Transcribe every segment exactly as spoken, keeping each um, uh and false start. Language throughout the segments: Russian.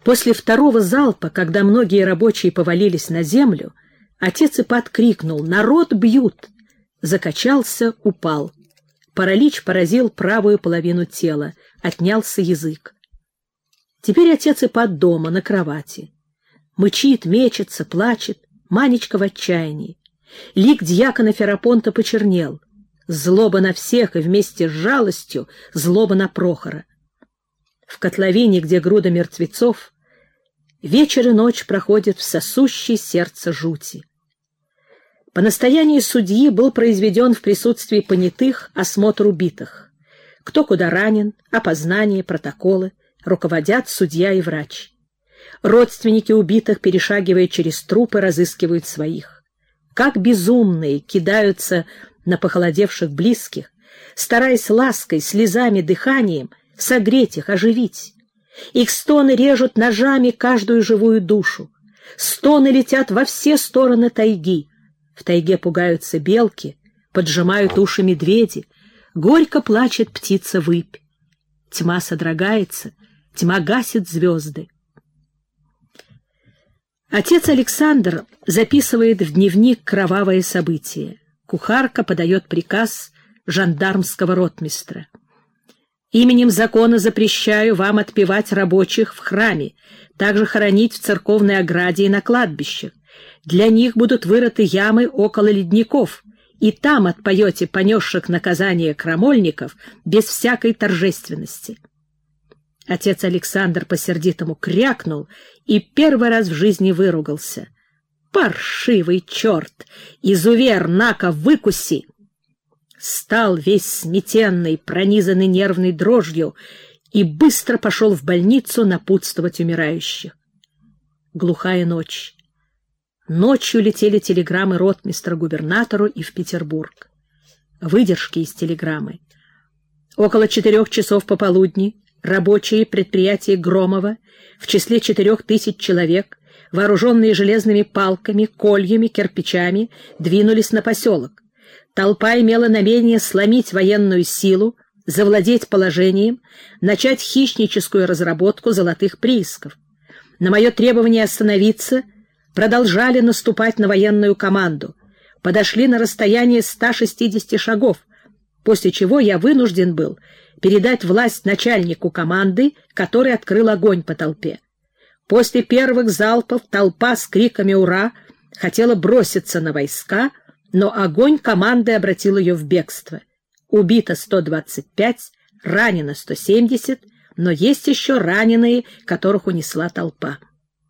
После второго залпа, когда многие рабочие повалились на землю, отец Ипат крикнул: «Народ бьют!» Закачался, упал. Паралич поразил правую половину тела, отнялся язык. Теперь отец Ипат дома, на кровати. Мычит, мечется, плачет, Манечка в отчаянии. Лик дьякона Ферапонта почернел. Злоба на всех и вместе с жалостью злоба на Прохора. В котловине, где груда мертвецов, вечер и ночь проходят в сосущей сердце жути. По настоянию судьи был произведен в присутствии понятых осмотр убитых. Кто куда ранен, опознание, протоколы, руководят судья и врач. Родственники убитых, перешагивая через трупы, разыскивают своих. Как безумные кидаются на похолодевших близких, стараясь лаской, слезами, дыханием согреть их, оживить. Их стоны режут ножами каждую живую душу. Стоны летят во все стороны тайги. В тайге пугаются белки, поджимают уши медведи, горько плачет птица-выпь. Тьма содрогается, тьма гасит звезды. Отец Александр записывает в дневник кровавое событие. Кухарка подает приказ жандармского ротмистра. «Именем закона запрещаю вам отпевать рабочих в храме, также хоронить в церковной ограде и на кладбищах. Для них будут вырыты ямы около ледников, и там отпоете понесших наказание крамольников без всякой торжественности». Отец Александр по-сердитому крякнул и первый раз в жизни выругался. «Паршивый черт! Изувер, на-ка, выкуси!» Стал весь сметенный, пронизанный нервной дрожью, и быстро пошел в больницу напутствовать умирающих. Глухая ночь. Ночью летели телеграммы ротмистра губернатору и в Петербург. Выдержки из телеграммы. Около четырех часов пополудни рабочие предприятия Громова в числе четырех тысяч человек, вооруженные железными палками, кольями, кирпичами, двинулись на поселок. Толпа имела намерение сломить военную силу, завладеть положением, начать хищническую разработку золотых приисков. На мое требование остановиться продолжали наступать на военную команду, подошли на расстояние ста шестидесяти шагов, после чего я вынужден был передать власть начальнику команды, который открыл огонь по толпе. После первых залпов толпа с криками «Ура!» хотела броситься на войска, но огонь команды обратил ее в бегство. Убито сто двадцать пять, ранено сто семьдесят, но есть еще раненые, которых унесла толпа.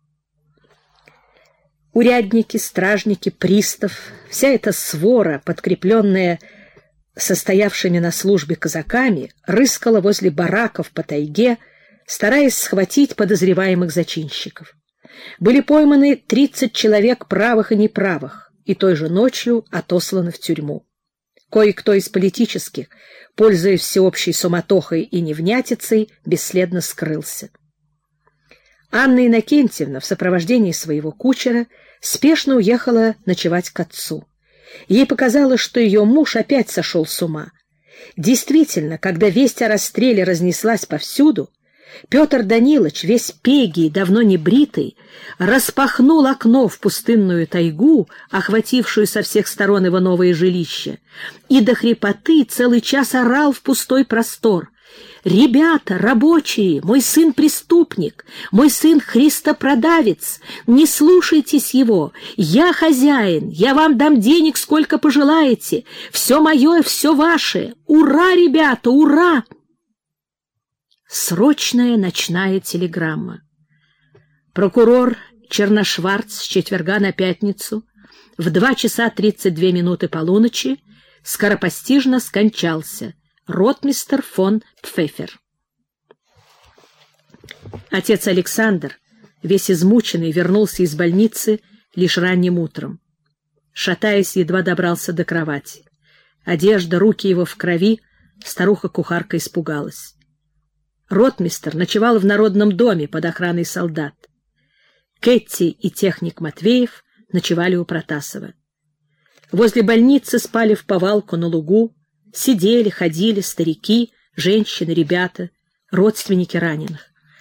Урядники, стражники, пристав, вся эта свора, подкрепленная состоявшими на службе казаками, рыскала возле бараков по тайге, стараясь схватить подозреваемых зачинщиков. Были пойманы тридцать человек правых и неправых, и той же ночью отосланы в тюрьму. Кое-кто из политических, пользуясь всеобщей суматохой и невнятицей, бесследно скрылся. Анна Иннокентьевна в сопровождении своего кучера спешно уехала ночевать к отцу. Ей показалось, что ее муж опять сошел с ума. Действительно, когда весть о расстреле разнеслась повсюду, Петр Данилович, весь пегий, давно не бритый, распахнул окно в пустынную тайгу, охватившую со всех сторон его новое жилище, и до хрипоты целый час орал в пустой простор: «Ребята, рабочие, мой сын преступник, мой сын христопродавец, не слушайтесь его, я хозяин, я вам дам денег сколько пожелаете, все мое, все ваше, ура, ребята, ура!» Срочная ночная телеграмма. Прокурор Черношварц с четверга на пятницу в два часа тридцать две минуты полуночи скоропостижно скончался. Ротмистр фон Пфеффер. Отец Александр, весь измученный, вернулся из больницы лишь ранним утром. Шатаясь, едва добрался до кровати. Одежда, руки его в крови, старуха-кухарка испугалась. Ротмистр ночевал в народном доме под охраной солдат. Кэтти и техник Матвеев ночевали у Протасова. Возле больницы спали вповалку на лугу, сидели, ходили старики, женщины, ребята, родственники раненых.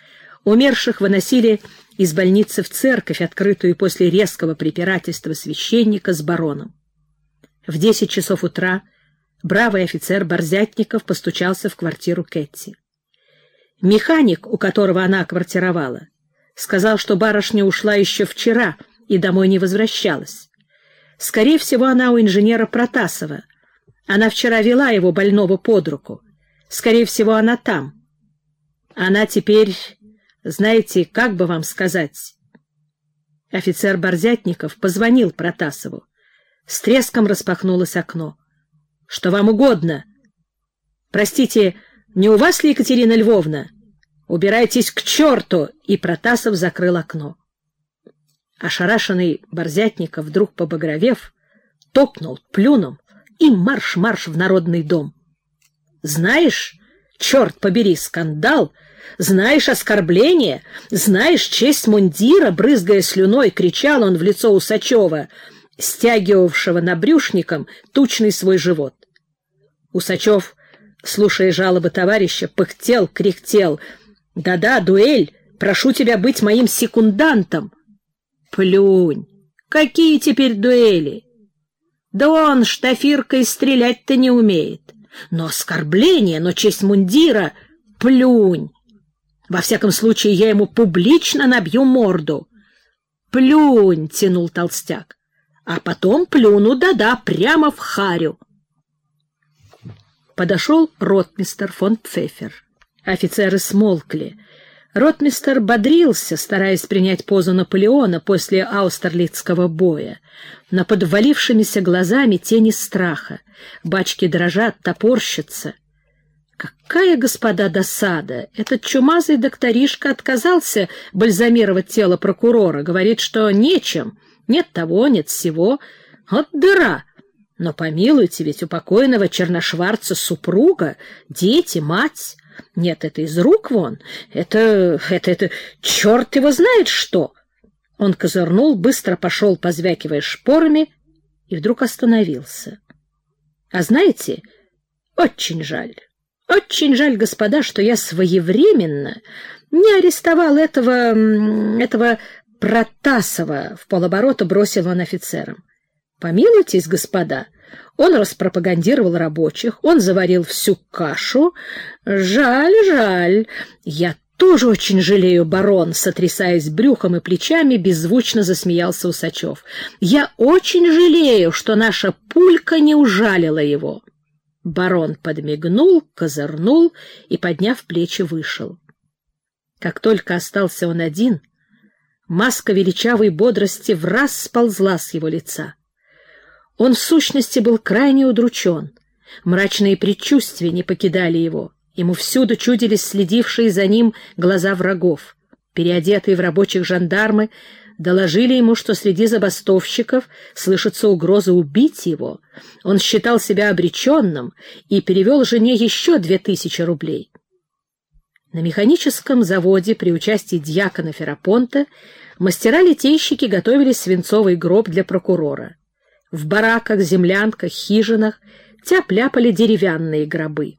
Умерших выносили из больницы в церковь, открытую после резкого препирательства священника с бароном. В десять часов утра бравый офицер Борзятников постучался в квартиру Кэтти. Механик, у которого она квартировала, сказал, что барышня ушла еще вчера и домой не возвращалась. Скорее всего, она у инженера Протасова. Она вчера вела его больного под руку. Скорее всего, она там. Она теперь, знаете, как бы вам сказать... Офицер Борзятников позвонил Протасову. С треском распахнулось окно. — Что вам угодно? — Простите, не у вас ли, Екатерина Львовна? Убирайтесь к черту! И Протасов закрыл окно. Ошарашенный Борзятников, вдруг побагровев, топнул, плюнул и марш-марш в Народный дом. Знаешь, черт побери, скандал, знаешь оскорбление, знаешь честь мундира, брызгая слюной, кричал он в лицо Усачева, стягивавшего набрюшником тучный свой живот. Усачев, слушая жалобы товарища, пыхтел, кряхтел. «Да-да, дуэль, прошу тебя быть моим секундантом». «Плюнь! Какие теперь дуэли? Да он штафиркой стрелять-то не умеет. Но оскорбление, но честь мундира — плюнь! Во всяком случае, я ему публично набью морду». «Плюнь!» — тянул толстяк. «А потом плюну, да-да, прямо в харю». Подошел ротмистр фон Пфеффер. Офицеры смолкли. Ротмистр бодрился, стараясь принять позу Наполеона после Аустерлицкого боя, но под ввалившимися глазами тени страха. Бачки дрожат, топорщатся. Какая, господа, досада! Этот чумазый докторишка отказался бальзамировать тело прокурора, говорит, что нечем, нет того, нет сего. Вот дыра! Но помилуйте, ведь у покойного Черношварца супруга, дети, мать. Нет, это из рук вон. Это, это, это, черт его знает что. Он козырнул, быстро пошел, позвякивая шпорами, и вдруг остановился. А знаете, очень жаль, очень жаль, господа, что я своевременно не арестовал этого, этого Протасова, в полоборота бросил он офицерам. Помилуйтесь, господа, он распропагандировал рабочих, он заварил всю кашу. Жаль, жаль. Я тоже очень жалею, барон, сотрясаясь брюхом и плечами, беззвучно засмеялся Усачев. Я очень жалею, что наша пулька не ужалила его. Барон подмигнул, козырнул и, подняв плечи, вышел. Как только остался он один, маска величавой бодрости враз сползла с его лица. Он в сущности был крайне удручен. Мрачные предчувствия не покидали его. Ему всюду чудились следившие за ним глаза врагов. Переодетые в рабочих жандармы доложили ему, что среди забастовщиков слышится угроза убить его. Он считал себя обреченным и перевел жене еще две тысячи рублей. На механическом заводе при участии дьякона Ферапонта мастера-литейщики готовили свинцовый гроб для прокурора. В бараках, землянках, хижинах тяп-ляпали деревянные гробы.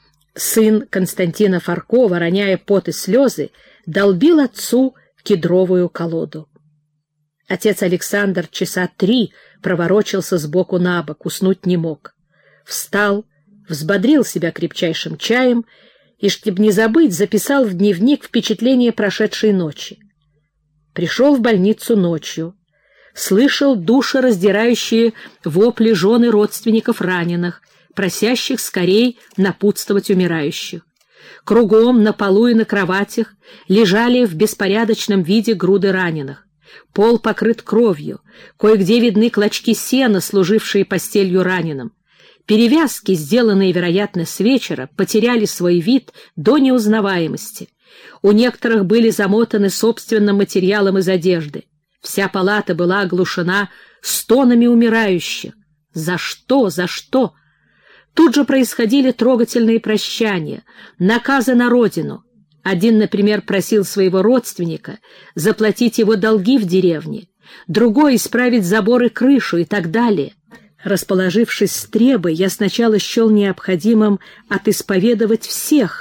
Сын Константина Фаркова, роняя пот и слезы, долбил отцу кедровую колоду. Отец Александр часа три проворочился сбоку на бок, уснуть не мог. Встал, взбодрил себя крепчайшим чаем и, чтобы не забыть, записал в дневник впечатления прошедшей ночи. Пришел в больницу ночью. Слышал душераздирающие вопли жен и родственников раненых, просящих скорей напутствовать умирающих. Кругом, на полу и на кроватях лежали в беспорядочном виде груды раненых. Пол покрыт кровью, кое-где видны клочки сена, служившие постелью раненым. Перевязки, сделанные, вероятно, с вечера, потеряли свой вид до неузнаваемости. У некоторых были замотаны собственным материалом из одежды. Вся палата была оглушена стонами умирающих. За что? За что? Тут же происходили трогательные прощания, наказы на родину. Один, например, просил своего родственника заплатить его долги в деревне, другой — исправить забор и крышу и так далее. Расположившись с требой, я сначала счел необходимым отисповедовать всех,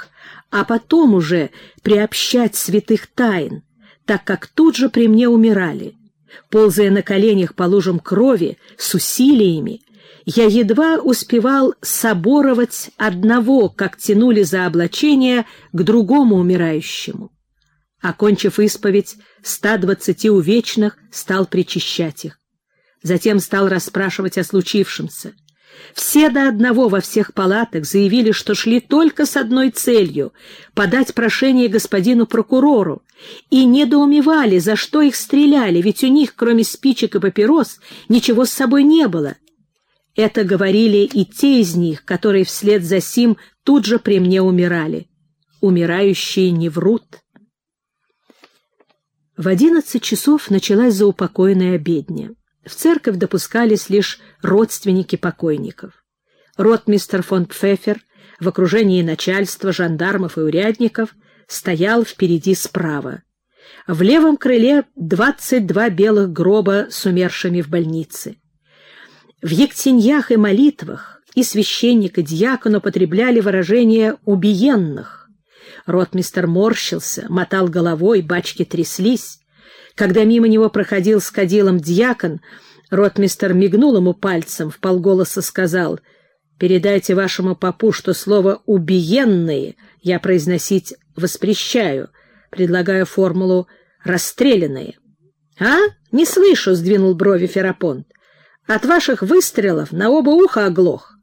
а потом уже приобщать святых тайн, так как тут же при мне умирали. Ползая на коленях по лужам крови с усилиями, я едва успевал соборовать одного, как тянули за облачение к другому умирающему. Окончив исповедь ста двадцати увечных, стал причащать их. Затем стал расспрашивать о случившемся. Все до одного во всех палатах заявили, что шли только с одной целью — подать прошение господину прокурору, и недоумевали, за что их стреляли, ведь у них, кроме спичек и папирос, ничего с собой не было. Это говорили и те из них, которые вслед за сим тут же при мне умирали. Умирающие не врут. В одиннадцать часов началась заупокойная обедня. В церковь допускались лишь родственники покойников. Ротмистр фон Пфеффер в окружении начальства, жандармов и урядников стоял впереди справа. В левом крыле двадцать два белых гроба с умершими в больнице. В ектеньях и молитвах и священник, и дьякон употребляли выражение «убиенных». Ротмистр морщился, мотал головой, бачки тряслись. Когда мимо него проходил с кадилом дьякон, ротмистр мигнул ему пальцем, вполголоса сказал: «Передайте вашему попу, что слово «убиенные» я произносить воспрещаю, предлагаю формулу «расстрелянные». «А? Не слышу», — сдвинул брови Ферапонт. «От ваших выстрелов на оба уха оглох».